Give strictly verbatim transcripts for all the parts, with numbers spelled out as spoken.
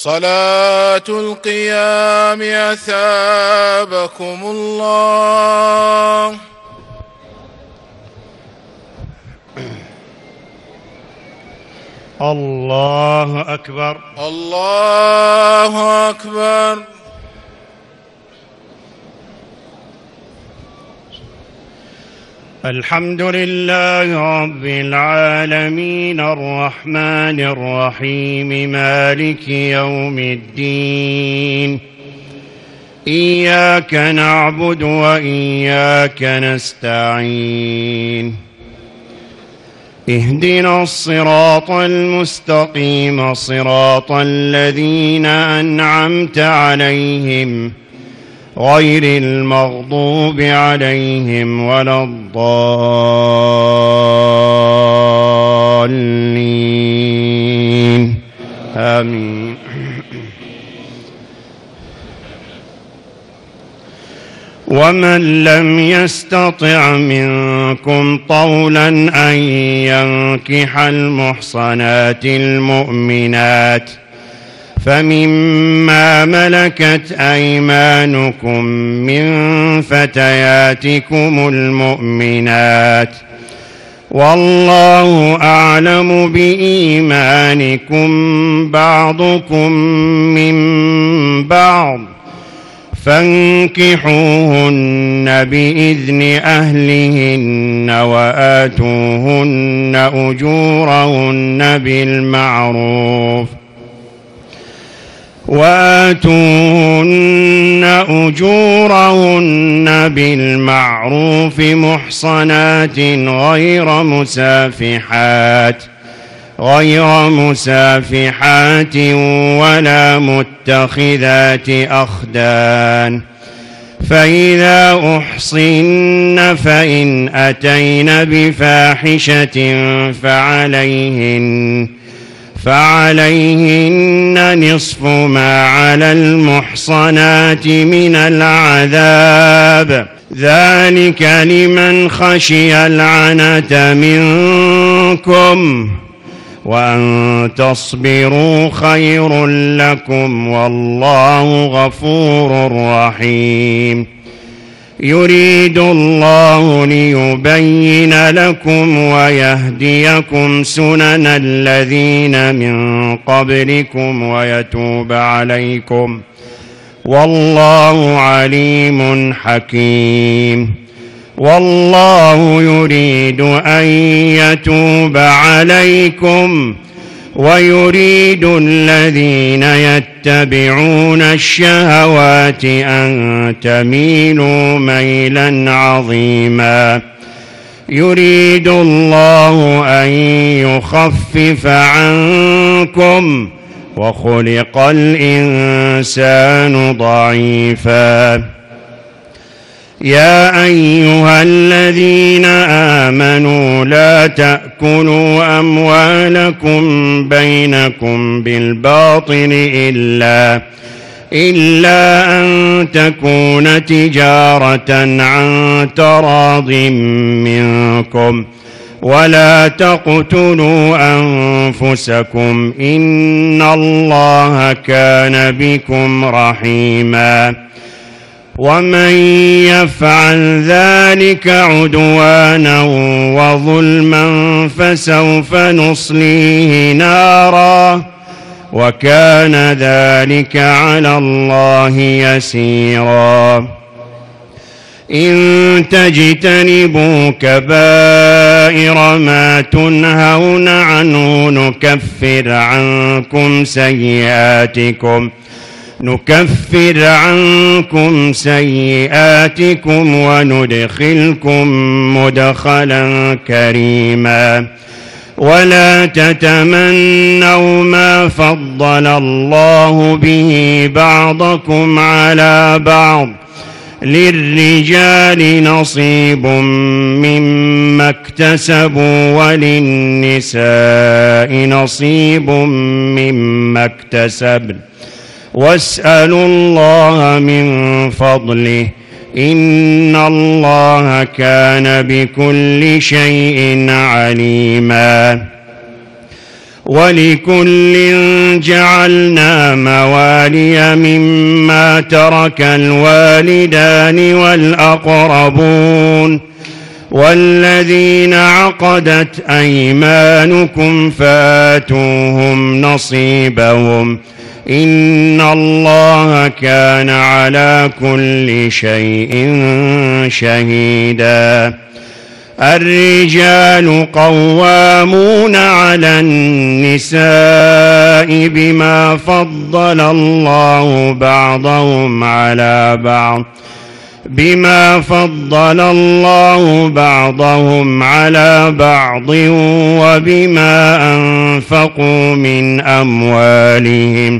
صلاة القيام أثابكم الله. الله أكبر الله أكبر. الحمد لله رب العالمين الرحمن الرحيم مالك يوم الدين. إياك نعبد وإياك نستعين. اهدنا الصراط المستقيم صراط الذين أنعمت عليهم غير المغضوب عليهم ولا الضالين آمين. ومن لم يستطع منكم طولا أن ينكح المحصنات المؤمنات فمما ملكت أيمانكم من فتياتكم المؤمنات والله أعلم بإيمانكم بعضكم من بعض فانكحوهن بإذن أهلهن وآتوهن أجورهن بالمعروف وآتوهن أجورهن بالمعروف محصنات غير مسافحات غير مسافحات ولا متخذات أخدان فإذا أحصن فإن أتين بفاحشة فعليهن فعليهن نصف ما على المحصنات من العذاب ذلك لمن خشي العنة منكم وأن تصبروا خير لكم والله غفور رحيم. يريد الله ليبين لكم ويهديكم سنن الذين من قبلكم ويتوب عليكم والله عليم حكيم. والله يريد أن يتوب عليكم ويريد الذين يتبعون الشهوات أن تميلوا ميلا عظيما. يريد الله أن يخفف عنكم وخلق الإنسان ضعيفا. يا أيها الذين آمنوا لا تأكلوا أموالكم بينكم بالباطل إلا إلا أن تكون تجارة عن تراض منكم ولا تقتلوا أنفسكم إن الله كان بكم رحيما. ومن يفعل ذلك عدوانا وظلما فسوف نصليه نارا وكان ذلك على الله يسيرا. إن تجتنبوا كبائر ما تنهون عنه نكفر عنكم سيئاتكم نكفر عنكم سيئاتكم وندخلكم مدخلا كريما. ولا تتمنوا ما فضل الله به بعضكم على بعض للرجال نصيب مما اكتسبوا وللنساء نصيب مما اكتسبن واسألوا الله من فضله إن الله كان بكل شيء عليما. ولكل جعلنا موالي مما ترك الوالدان والأقربون والذين عقدت أيمانكم فآتوهم نصيبهم إن الله كان على كل شيء شهيدا. الرجال قوامون على النساء بما فضل الله بعضهم على بعض بما فضل الله بعضهم على بعض وبما أنفقوا من أموالهم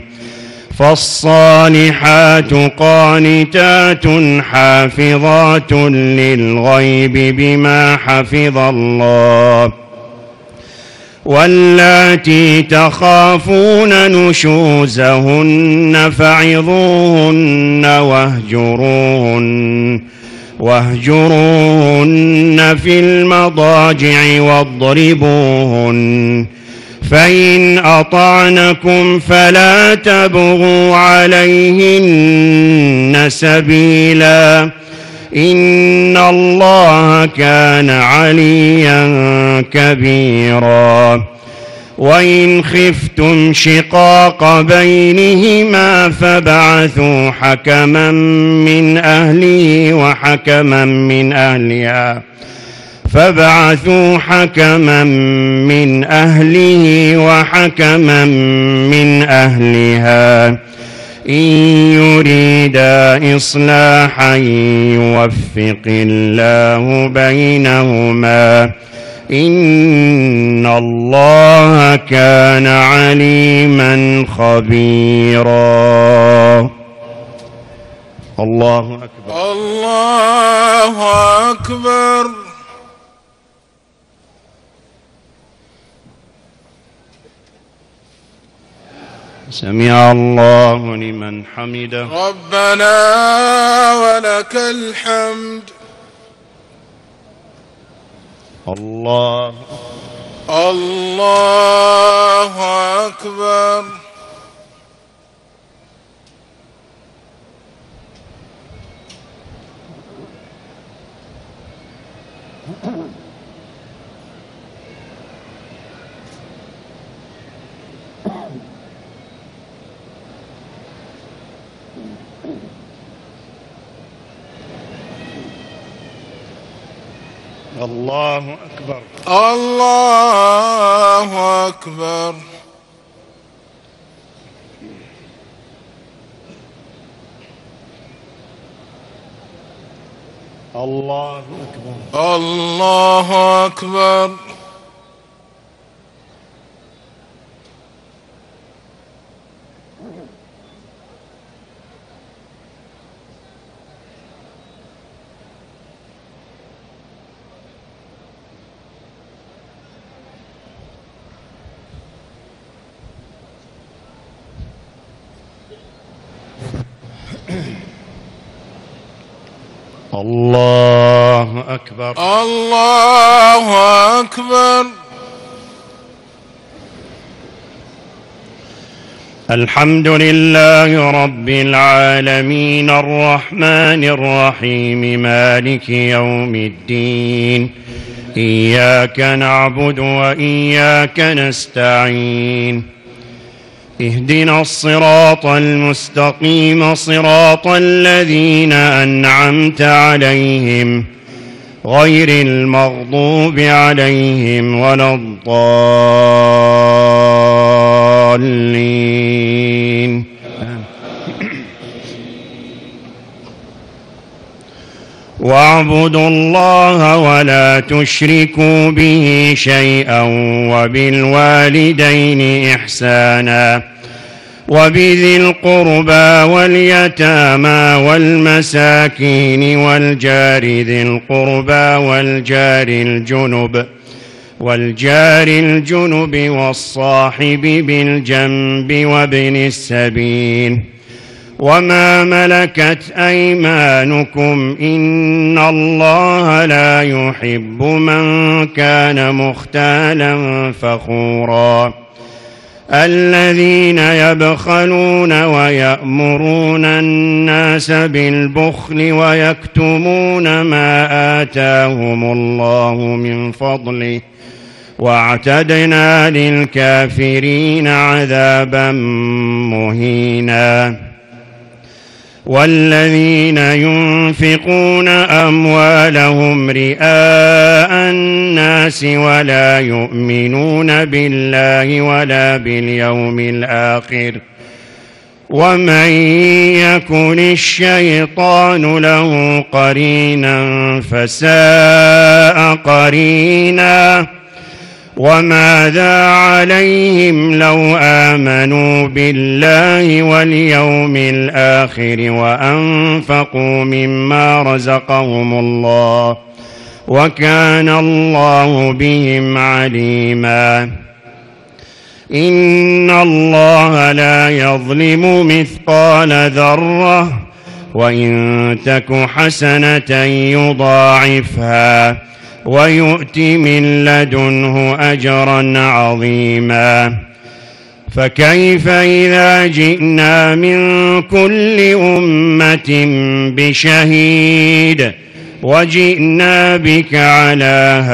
فالصالحات قانتات حافظات للغيب بما حفظ الله واللاتي تخافون نشوزهن فعظوهن واهجروهن واهجروهن في المضاجع واضربوهن فإن أطعنكم فلا تبغوا عليهن سبيلا إن الله كان عليا كبيرا. وإن خفتم شقاق بينهما فابعثوا حكما من أهله وحكما من أهلها فابعثوا حكما من أهله وحكما من أهلها إن يريدا إصلاحا يوفق الله بينهما إن الله كان عليما خبيرا. الله أكبر. الله أكبر. سمع الله لمن حمده. ربنا ولك الحمد. الله الله أكبر. الله أكبر. الله أكبر. الله أكبر. الله أكبر. الله أكبر. الله أكبر. الحمد لله رب العالمين الرحمن الرحيم مالك يوم الدين إياك نعبد وإياك نستعين اهدنا الصراط المستقيم صراط الذين أنعمت عليهم غير المغضوب عليهم ولا الضالين. واعبدوا الله ولا تشركوا به شيئا وبالوالدين إحسانا وبذي القربى واليتامى والمساكين والجار ذي القربى والجار الجنب والجار الجنب والصاحب بالجنب وابن السبيل وما ملكت أيمانكم إن الله لا يحب من كان مختالا فخورا الذين يبخلون ويأمرون الناس بالبخل ويكتمون ما آتاهم الله من فضله واعتدنا للكافرين عذابا مهينا. والذين ينفقون أموالهم رئاء الناس ولا يؤمنون بالله ولا باليوم الآخر ومن يكن الشيطان له قرينا فساء قرينا. وماذا عليهم لو آمنوا بالله واليوم الآخر وأنفقوا مما رزقهم الله وكان الله بهم عليما. إن الله لا يظلم مثقال ذرة وإن تك حسنة يضاعفها ويؤت من لدنه أجرا عظيما. فكيف إذا جئنا من كل أمة بشهيد وجئنا بك على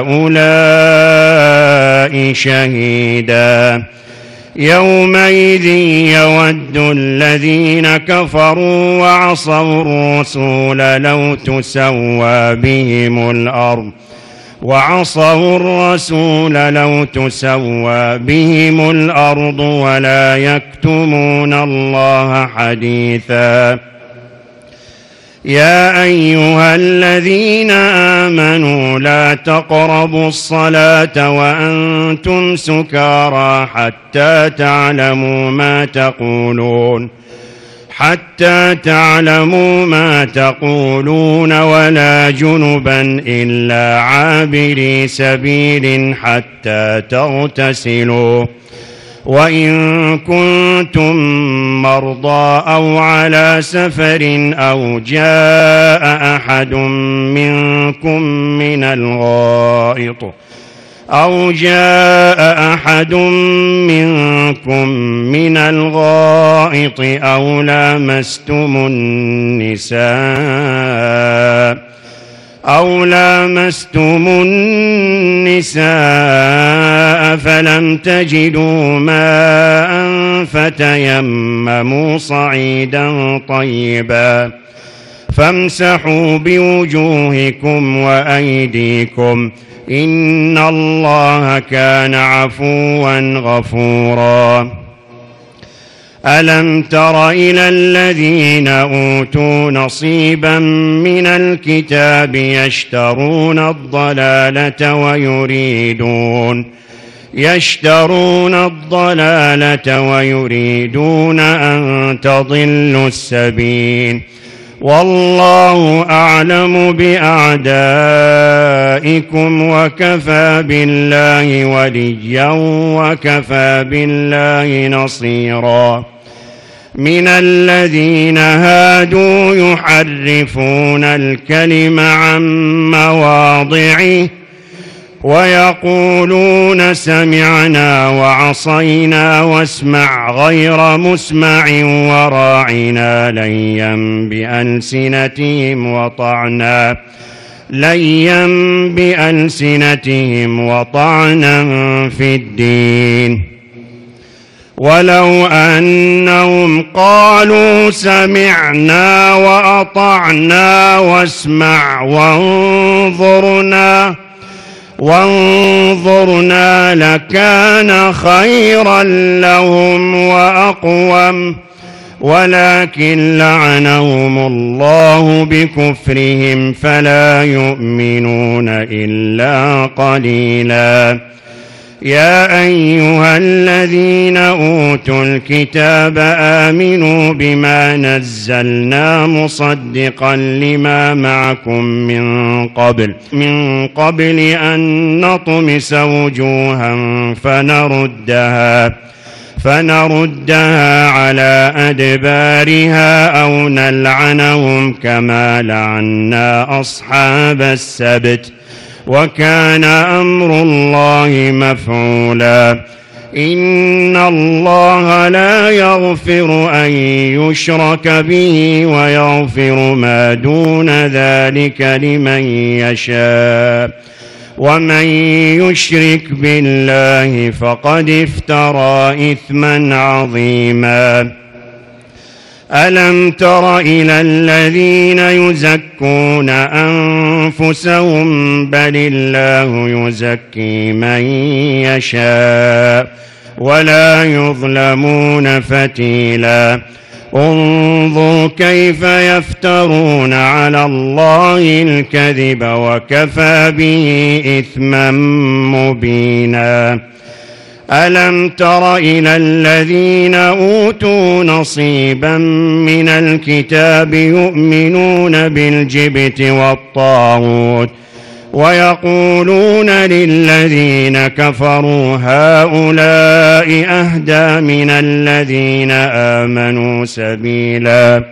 هؤلاء شهيدا. يومئذ يود الذين كفروا وعصوا الرسول لو تسوى بهم الأرض وعصوا الرسول لو تسوى بهم الأرض ولا يكتمون الله حديثا. يا أيها الذين آمنوا لا تقربوا الصلاة وأنتم سكارى حتى تعلموا ما تقولون حتى تعلموا ما تقولون ولا جنبا إلا عابري سبيل حتى تغتسلوا. وإن كنتم مرضى أو على سفر أو جاء أحد منكم من الغائط أو جاء أحد منكم من الغائط أو لامستم النساء أو لامستم النساء فلم تجدوا ماء فتيمموا صعيدا طيبا فامسحوا بوجوهكم وأيديكم إن الله كان عفوا غفورا. ألم تر إلى الذين أوتوا نصيبا من الكتاب يشترون الضلالة ويريدون يشترون الضلالة ويريدون أن تضلوا السبيل والله أعلم بأعدائكم وكفى بالله وليا وكفى بالله نصيرا. من الذين هادوا يحرفون الكلم عن مواضعه ويقولون سمعنا وعصينا واسمع غير مسمع وراعنا ليا بألسنتهم وطعنا ليا بألسنتهم وطعنا في الدين. ولو أنهم قالوا سمعنا وأطعنا واسمع وانظرنا وانظرنا لكان خيرا لهم وأقوم ولكن لعنهم الله بكفرهم فلا يؤمنون إلا قليلا. يا أيها الذين أوتوا الكتاب آمنوا بما نزلنا مصدقا لما معكم من قبل من قبل أن نطمس وجوها فنردها فنردها على أدبارها أو نلعنهم كما لعنا أصحاب السبت وكان أمر الله مفعولا. إن الله لا يغفر أن يشرك به ويغفر ما دون ذلك لمن يشاء ومن يشرك بالله فقد افترى إثما عظيما. ألم تر إلى الذين يزكون أنفسهم بل الله يزكي من يشاء ولا يظلمون فتيلا. انظر كيف يفترون على الله الكذب وكفى به إثما مبينا. ألم تر إلى الذين أوتوا نصيبا من الكتاب يؤمنون بالجبت والطاغوت ويقولون للذين كفروا هؤلاء أهدى من الذين آمنوا سبيلا.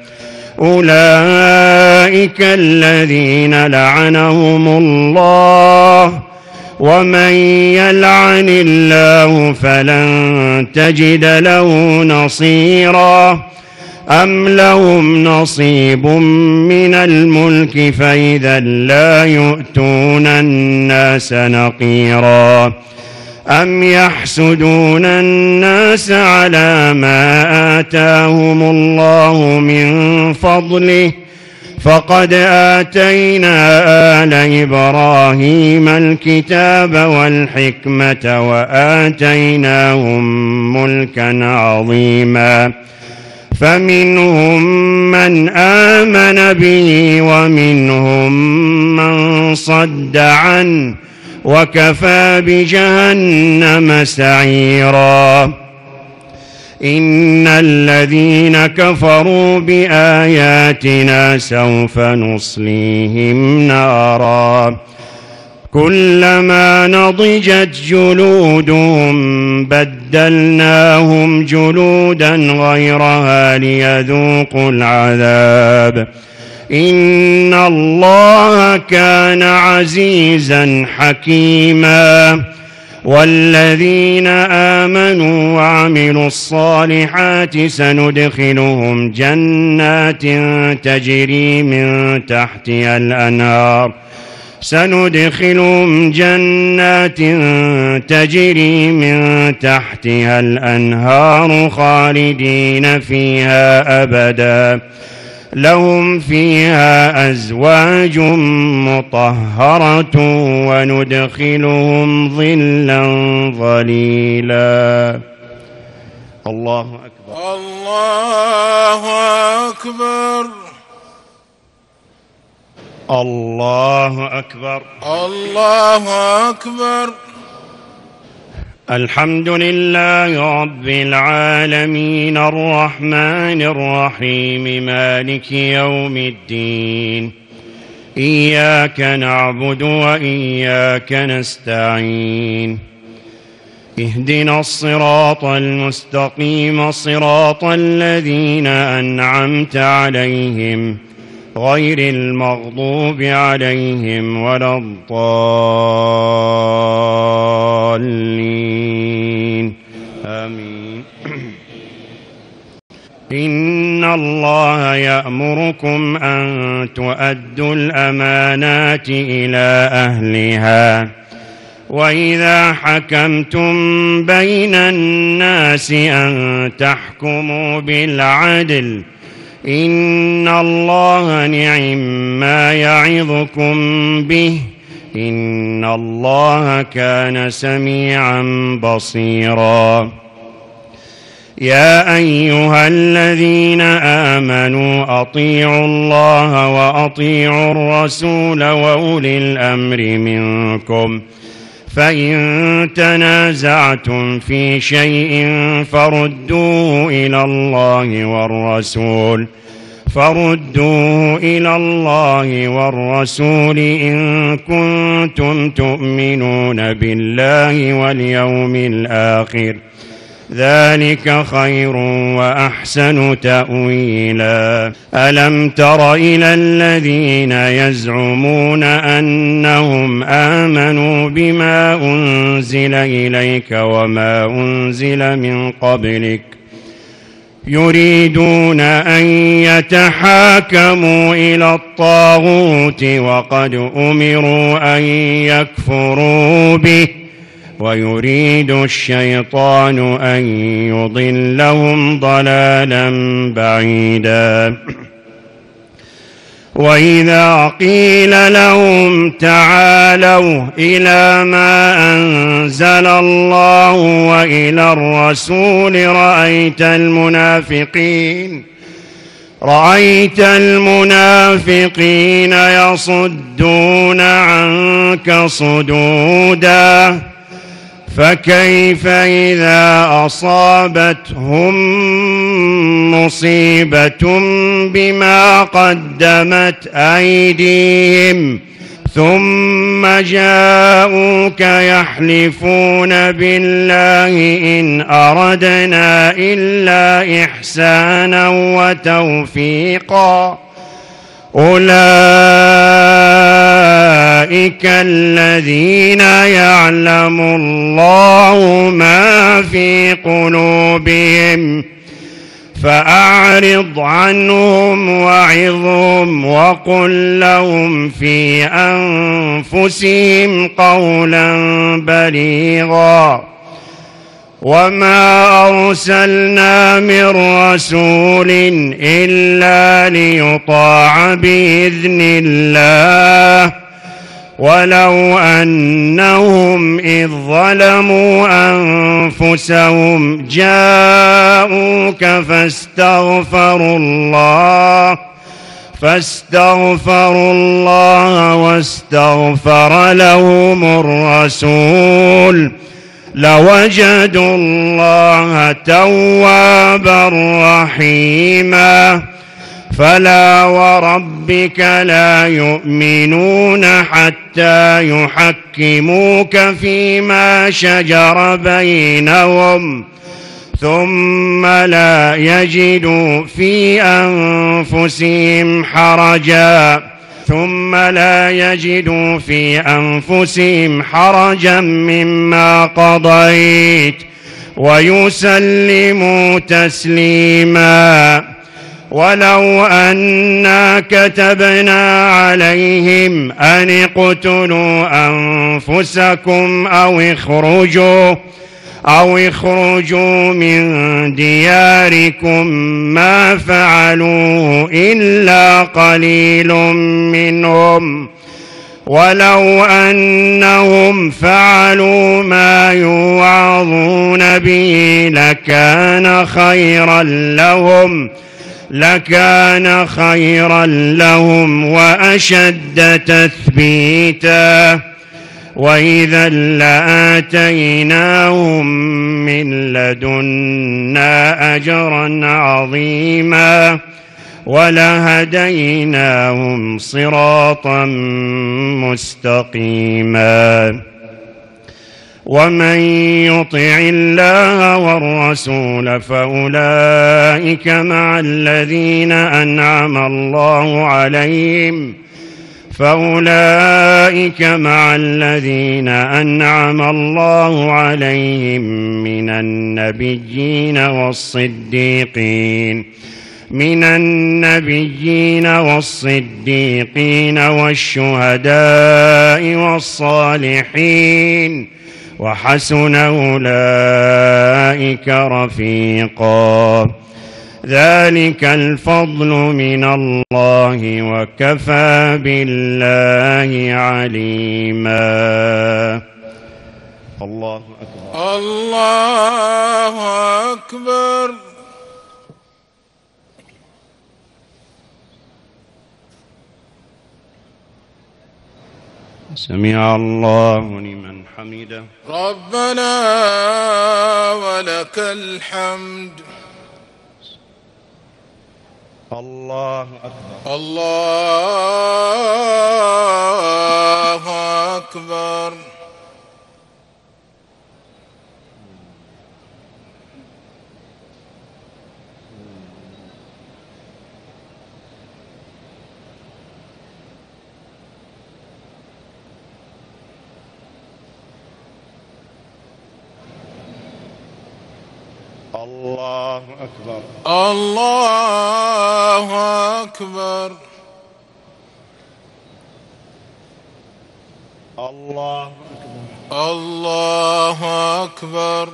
أولئك الذين لعنهم الله ومن يلعن الله فلن تجد له نصيرا. أم لهم نصيب من الملك فإذا لا يؤتون الناس نقيرا. أم يحسدون الناس على ما آتاهم الله من فضله فقد آتينا آل إبراهيم الكتاب والحكمة وآتيناهم ملكا عظيما. فمنهم من آمن به ومنهم من صد عنه وكفى بجهنم سعيرا. إن الذين كفروا بآياتنا سوف نصليهم نارا كلما نضجت جلودهم بدلناهم جلودا غيرها ليذوقوا العذاب. إن الله كان عزيزا حكيما. والذين آمنوا وعملوا الصالحات سندخلهم جنات تجري من تحتها الأنهار سندخلهم جنات تجري من تحتها الأنهار خالدين فيها أبدا لهم فيها أزواج مطهرة وندخلهم ظلا ظليلا. الله أكبر. الله أكبر. الله أكبر. الله أكبر. الحمد لله رب العالمين الرحمن الرحيم مالك يوم الدين. إياك نعبد وإياك نستعين. اهدنا الصراط المستقيم صراط الذين أنعمت عليهم غير المغضوب عليهم ولا الضالين آمين. إن الله يأمركم أن تؤدوا الأمانات إلى أهلها وإذا حكمتم بين الناس أن تحكموا بالعدل إن الله نعم ما يعظكم به إن الله كان سميعا بصيرا. يا أيها الذين آمنوا أطيعوا الله وأطيعوا الرسول وأولي الأمر منكم فإن تنازعتم في شيء فردوه إلى الله والرسول فردوه إلى الله والرسول إن كنتم تؤمنون بالله واليوم الآخر ذلك خير وأحسن تأويلا. ألم تر إلى الذين يزعمون أنهم آمنوا بما أنزل إليك وما أنزل من قبلك يريدون أن يتحاكموا إلى الطاغوت وقد أمروا أن يكفروا به ويريد الشيطان أن يضلهم ضلالا بعيدا. وإذا قيل لهم تعالوا إلى ما أنزل الله وإلى الرسول رأيت المنافقين رأيت المنافقين يصدون عنك صدودا فكيف إذا أصابتهم مصيبة بما قدمت أيديهم ثم جاءوك يحلفون بالله إن أردنا إلا إحسانا وتوفيقا أولئك الذين يعلم الله ما في قلوبهم فأعرض عنهم وعظهم وقل لهم في أنفسهم قولا بليغا. وما أرسلنا من رسول إلا ليطاع بإذن الله ولو أنهم إذ ظلموا أنفسهم جاءوك فاستغفروا الله فاستغفروا الله واستغفر لهم الرسول لوجدوا الله توابا رحيما. فلا وربك لا يؤمنون حتى يحكموك فيما شجر بينهم ثم لا يجدوا في أنفسهم حرجا ثم لا يجدوا في أنفسهم حرجا مما قضيت ويسلموا تسليما. ولو أنا كتبنا عليهم أن اقتلوا أنفسكم أو اخرجوا أو اخرجوا من دياركم ما فعلوه إلا قليل منهم ولو أنهم فعلوا ما يوعظون به لكان خيرا لهم لكان خيرا لهم وأشد تثبيتا. وإذا لآتيناهم من لدنا أجرا عظيما ولهديناهم صراطا مستقيما. ومن يطع الله والرسول فأولئك مع الذين أنعم الله عليهم فأولئك مع الذين أنعم الله عليهم من النبيين والصديقين من النبيين والصديقين والشهداء والصالحين وحسن أولئك رفيقا. ذلك الفضل من الله وكفى بالله عليما. الله أكبر. الله أكبر. سمع الله لمن حمده. ربنا ولك الحمد. الله أكبر. الله أكبر. الله أكبر. الله أكبر. الله أكبر. الله أكبر.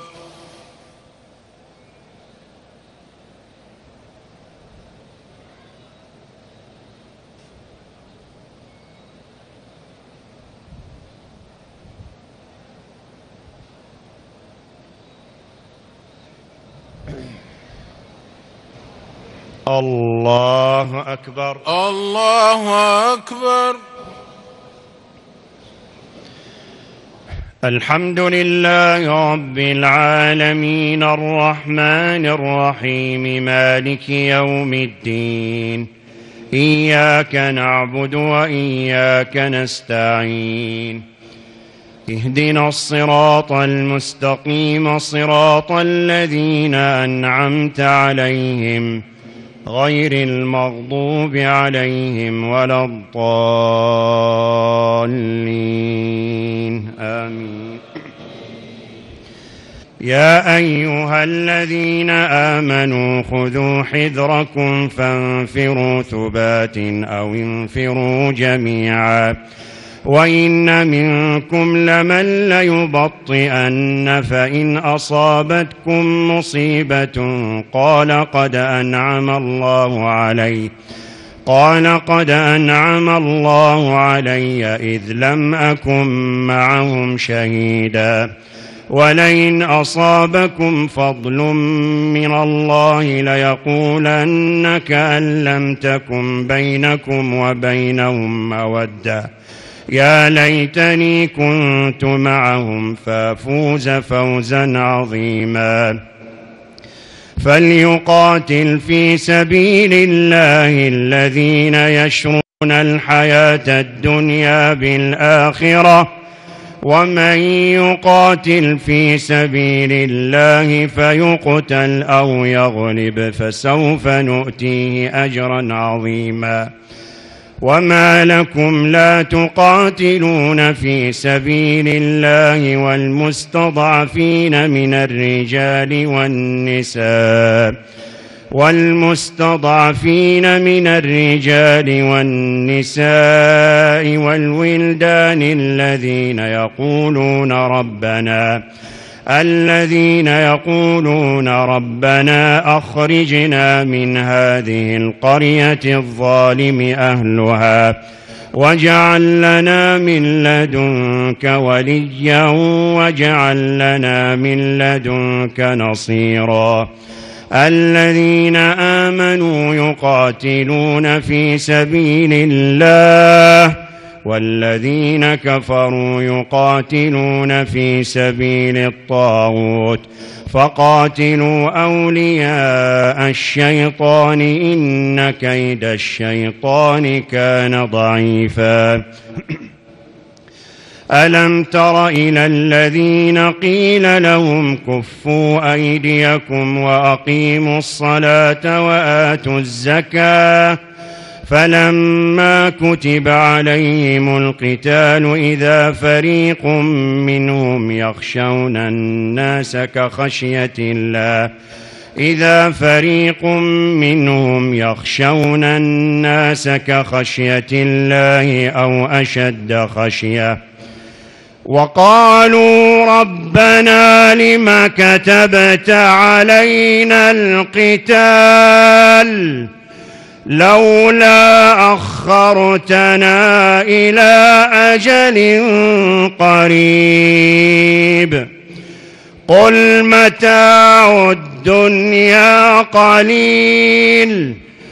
الله أكبر. الله أكبر. الحمد لله رب العالمين الرحمن الرحيم مالك يوم الدين إياك نعبد وإياك نستعين اهدنا الصراط المستقيم صراط الذين أنعمت عليهم غير المغضوب عليهم ولا الضالين آمين. يا أيها الذين آمنوا خذوا حذركم فانفروا ثبات أو انفروا جميعا وإن منكم لمن ليبطئن فإن أصابتكم مصيبة قال قد أنعم الله علي قال قد أنعم الله علي إذ لم أكن معهم شهيدا ولئن أصابكم فضل من الله ليقولن كأن لم تكن بينكم وبينهم مودة يا ليتني كنت معهم فافوز فوزا عظيما. فليقاتل في سبيل الله الذين يشرون الحياة الدنيا بالآخرة ومن يقاتل في سبيل الله فيقتل أو يغلب فسوف نؤتيه أجرا عظيما. وما لكم لا تقاتلون في سبيل الله والمستضعفين من الرجال والنساء والمستضعفين من الرجال والنساء والولدان الذين يقولون ربنا الذين يقولون ربنا أخرجنا من هذه القرية الظالم أهلها واجعل لنا من لدنك وليا واجعل لنا من لدنك نصيرا. الذين آمنوا يقاتلون في سبيل الله والذين كفروا يقاتلون في سبيل الطاغوت فقاتلوا أولياء الشيطان إن كيد الشيطان كان ضعيفا. ألم تر إلى الذين قيل لهم كفوا أيديكم وأقيموا الصلاة وآتوا الزكاة فلما كتب عليهم القتال إذا فريق منهم يخشون الناس كخشية الله إذا فريق منهم يخشون الناس كخشية الله أو أشد خشية وقالوا ربنا لم كتبت علينا القتال لولا أخرتنا إلى أجل قريب قل متاع الدنيا قليل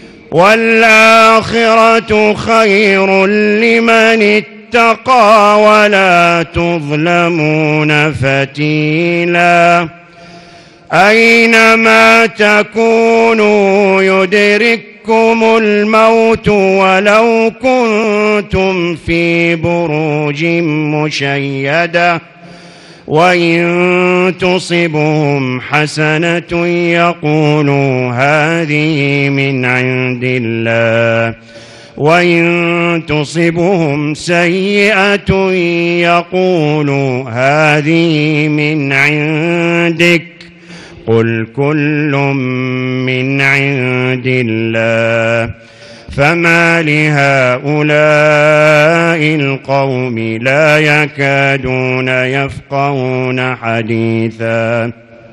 والآخرة خير لمن اتقى ولا تظلمون فتيلا. أينما تكونوا يدرككم الموت ولو كنتم في بروج مشيدة وإن تصبهم حسنة يقولوا هذه من عند الله وإن تصبهم سيئة يقولوا هذه من عندك قل كل من عند الله فما لهؤلاء القوم لا يكادون يفقهون حديثا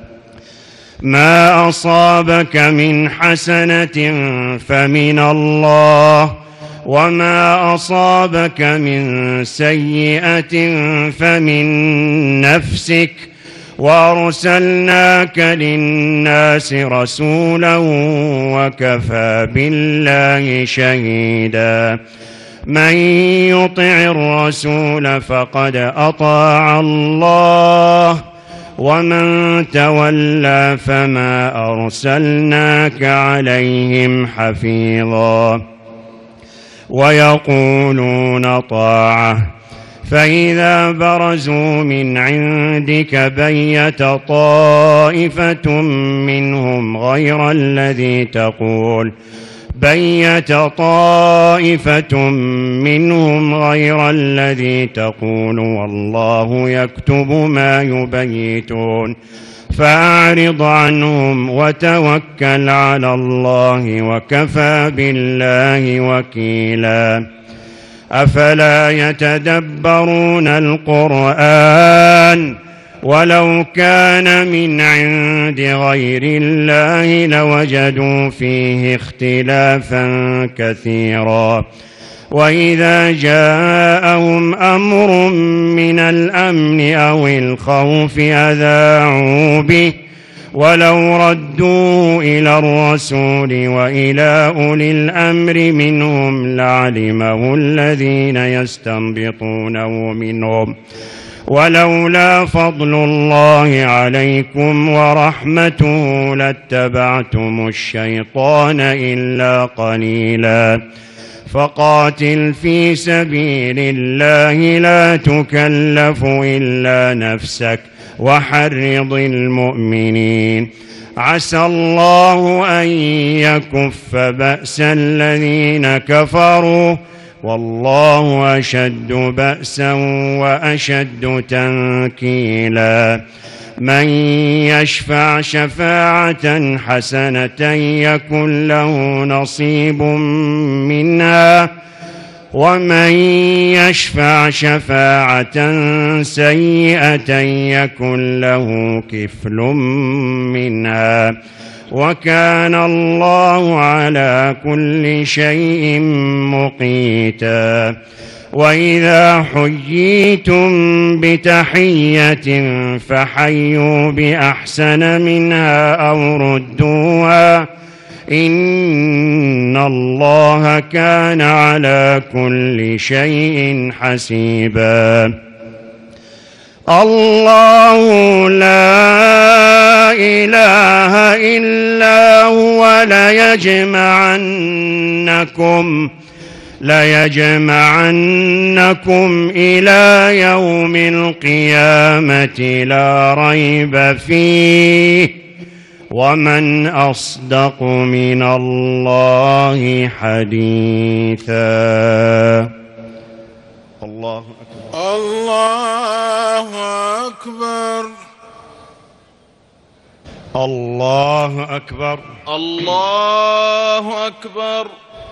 ما أصابك من حسنة فمن الله وما أصابك من سيئة فمن نفسك وأرسلناك للناس رسولا وكفى بالله شهيدا من يطع الرسول فقد أطاع الله ومن تولى فما أرسلناك عليهم حفيظا ويقولون طاعة فإذا برزوا من عندك بيت طائفة منهم غير الذي تقول بيت طائفة منهم غير الذي تقول والله يكتب ما يبيتون فأعرض عنهم وتوكل على الله وكفى بالله وكيلا أفلا يتدبرون القرآن ولو كان من عند غير الله لوجدوا فيه اختلافا كثيرا وإذا جاءهم أمر من الأمن أو الخوف أذاعوا به ولو ردوا إلى الرسول وإلى أولي الأمر منهم لعلمه الذين يستنبطونه منهم ولولا فضل الله عليكم ورحمته لاتبعتم الشيطان إلا قليلا فقاتل في سبيل الله لا تكلف إلا نفسك وحرض المؤمنين عسى الله أن يكف بأس الذين كفروا والله أشد بأسا وأشد تنكيلا من يشفع شفاعة حسنة يكن له نصيب منها ومن يشفع شفاعة سيئة يكن له كفل منها وكان الله على كل شيء مقيتا وإذا حييتم بتحية فحيوا بأحسن منها أو ردوها إن الله كان على كل شيء حسيبا الله لا إله إلا هو ليجمعنكم ليجمعنكم إلى يوم القيامة لا ريب فيه ومن أصدق من الله حديثا الله أكبر الله أكبر الله أكبر الله أكبر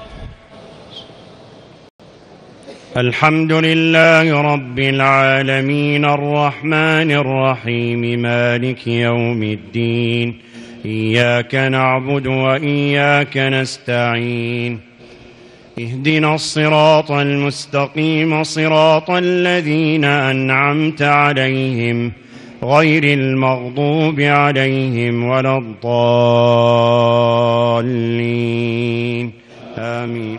الحمد لله رب العالمين الرحمن الرحيم مالك يوم الدين إياك نعبد وإياك نستعين اهدنا الصراط المستقيم صراط الذين أنعمت عليهم غير المغضوب عليهم ولا الضالين آمين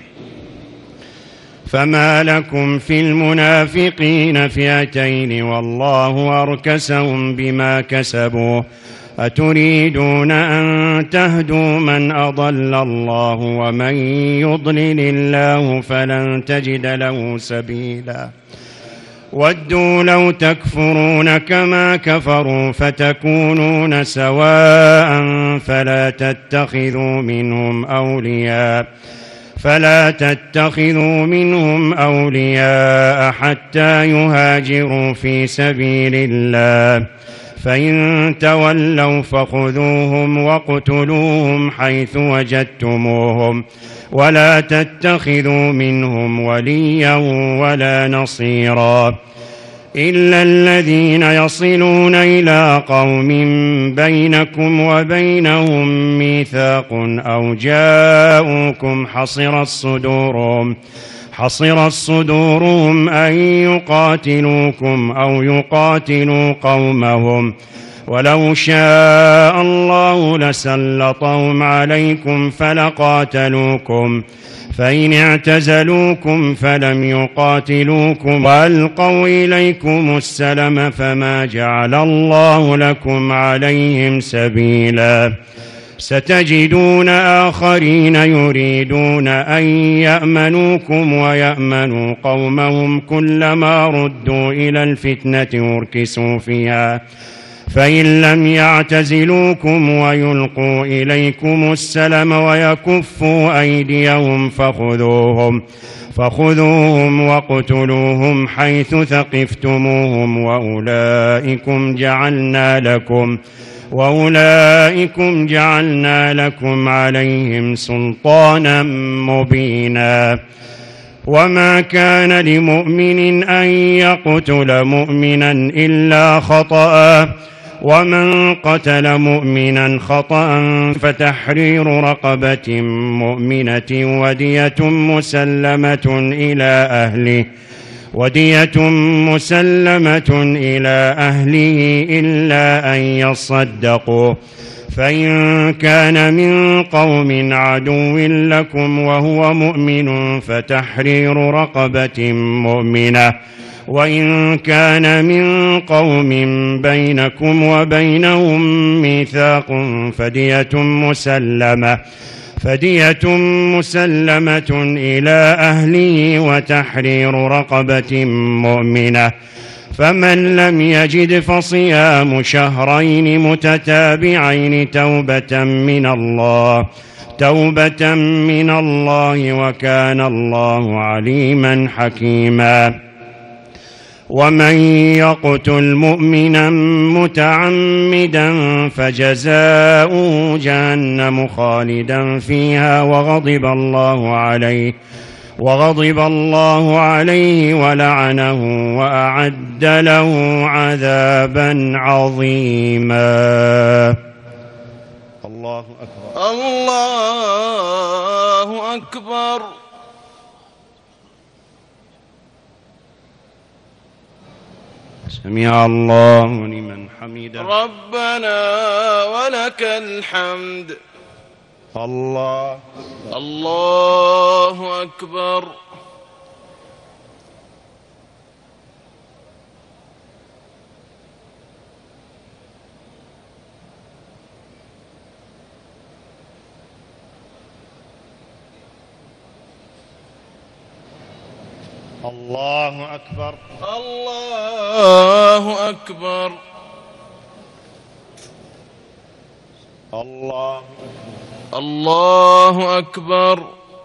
فما لكم في المنافقين فئتين والله أركسهم بما كسبوا أتريدون أن تهدوا من أضل الله ومن يضلل الله فلن تجد له سبيلا ودوا لو تكفرون كما كفروا فتكونون سواء فلا تتخذوا منهم أولياء فلا تتخذوا منهم أولياء حتى يهاجروا في سبيل الله فإن تولوا فخذوهم واقتلوهم حيث وجدتموهم ولا تتخذوا منهم وليا ولا نصيرا إلا الذين يصلون إلى قوم بينكم وبينهم ميثاق أو جاءوكم حصرت صدورهم حصرت صدورهم أن يقاتلوكم أو يقاتلوا قومهم ولو شاء الله لسلطهم عليكم فلقاتلوكم فإن اعتزلوكم فلم يقاتلوكم وألقوا إليكم السلم فما جعل الله لكم عليهم سبيلا ستجدون آخرين يريدون أن يأمنوكم ويأمنوا قومهم كلما ردوا إلى الفتنة اركسوا فيها فإن لم يعتزلوكم ويلقوا إليكم السلم ويكفوا أيديهم فخذوهم فخذوهم واقتلوهم حيث ثقفتموهم وأولئكم جعلنا لكم وأولئكم جعلنا لكم عليهم سلطانا مبينا وما كان لمؤمن أن يقتل مؤمنا إلا خطأ ومن قتل مؤمنا خطأ فتحرير رقبة مؤمنة ودية مسلمة إلى أهله ودية مسلمة إلى أهله إلا أن يصدقوا فإن كان من قوم عدو لكم وهو مؤمن فتحرير رقبة مؤمنة وإن كان من قوم بينكم وبينهم ميثاق فدية مسلمة فدية مسلمة إلى أهله وتحرير رقبة مؤمنة فمن لم يجد فصيام شهرين متتابعين توبة من الله توبة من الله وكان الله عليما حكيما ومن يقتل مؤمنا متعمدا فجزاؤه جهنم خالدا فيها وغضب الله عليه وغضب الله عليه ولعنه وأعد له عذابا عظيما. الله أكبر. الله أكبر. سمع الله لمن حمده. ربنا ولك الحمد. الله الله أكبر. الله أكبر. الله أكبر. الله الله أكبر.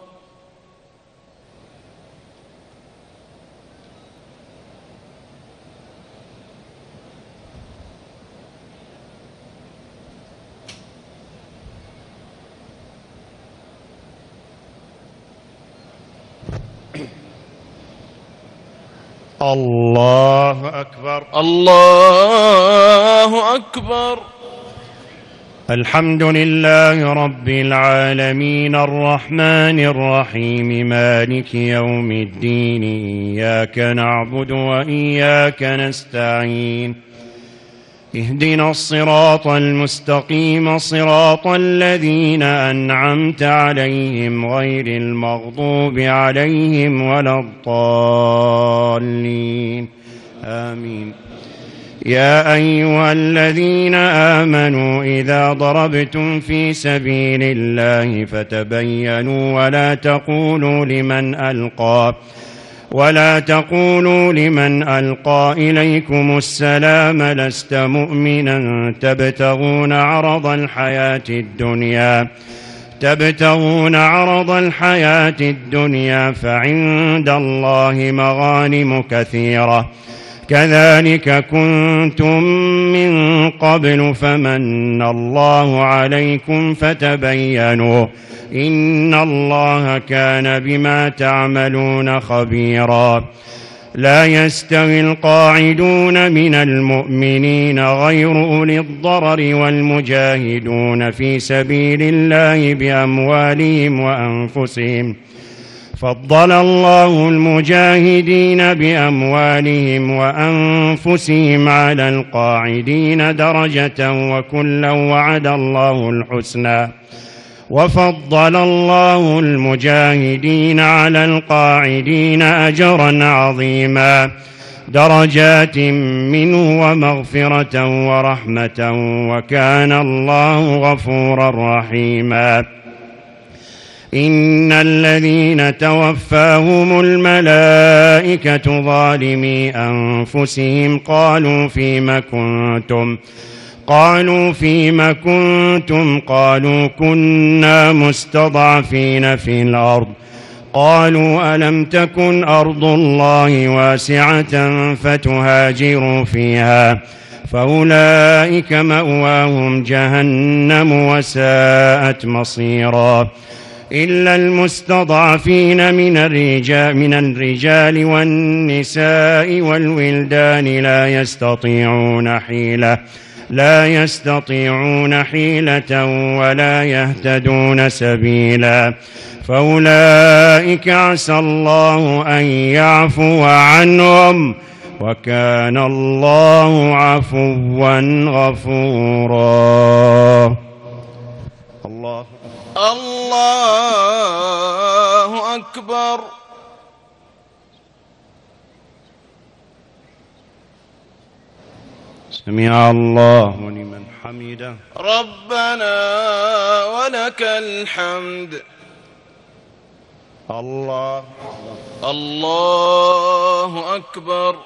الله أكبر. الله أكبر. الحمد لله رب العالمين الرحمن الرحيم مالك يوم الدين إياك نعبد وإياك نستعين اهدنا الصراط المستقيم صراط الذين أنعمت عليهم غير المغضوب عليهم ولا الضالين آمين. يا أيها الذين آمنوا إذا ضربتم في سبيل الله فتبينوا ولا تقولوا لمن ألقى ولا تقولوا لمن ألقى إليكم السلام لست مؤمنا تبتغون عرض الحياة الدنيا تبتغون عرض الحياة الدنيا فعند الله مغانم كثيرة كذلك كنتم من قبل فمن الله عليكم فتبينوا إن الله كان بما تعملون خبيرا لا يستوي القاعدون من المؤمنين غير أولي الضرر والمجاهدون في سبيل الله بأموالهم وأنفسهم فضل الله المجاهدين بأموالهم وأنفسهم على القاعدين درجة وكلا وعد الله الحسنى وفضل الله المجاهدين على القاعدين أجرا عظيما درجات منه ومغفرة ورحمة وكان الله غفورا رحيما إن الذين توفاهم الملائكة ظالمي أنفسهم قالوا فيم كنتم قالوا فيم كنتم قالوا كنا مستضعفين في الأرض قالوا ألم تكن أرض الله واسعة فتهاجروا فيها فأولئك مأواهم جهنم وساءت مصيرا إلا المستضعفين من الرجال, من الرجال والنساء والولدان لا يستطيعون حيلة لا يستطيعون حيلة ولا يهتدون سبيلا فأولئك عسى الله أن يعفو عنهم وكان الله عفوا غفورا. الله الله أكبر. سمع الله لمن حمده. ربنا ولك الحمد. الله الله أكبر.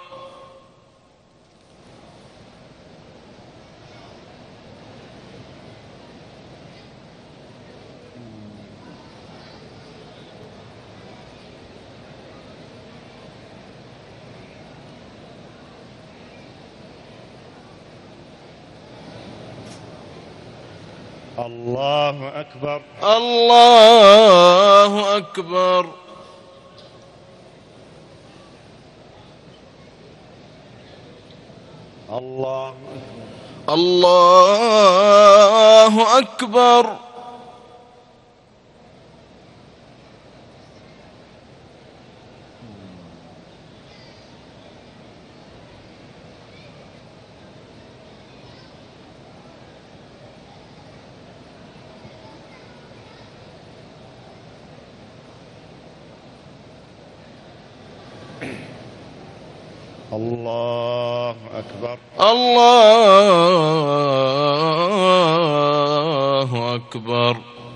الله أكبر. الله أكبر. الله الله أكبر. الله أكبر. الله أكبر.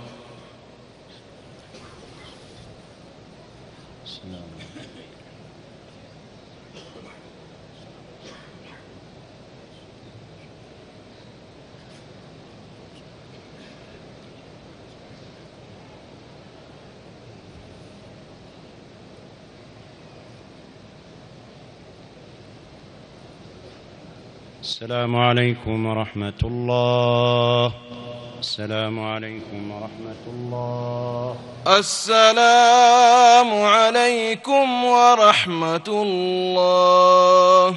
السلام عليكم ورحمة الله. السلام عليكم ورحمة الله. السلام عليكم ورحمة الله.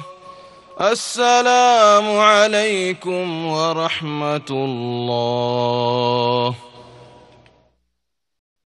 السلام عليكم ورحمة الله.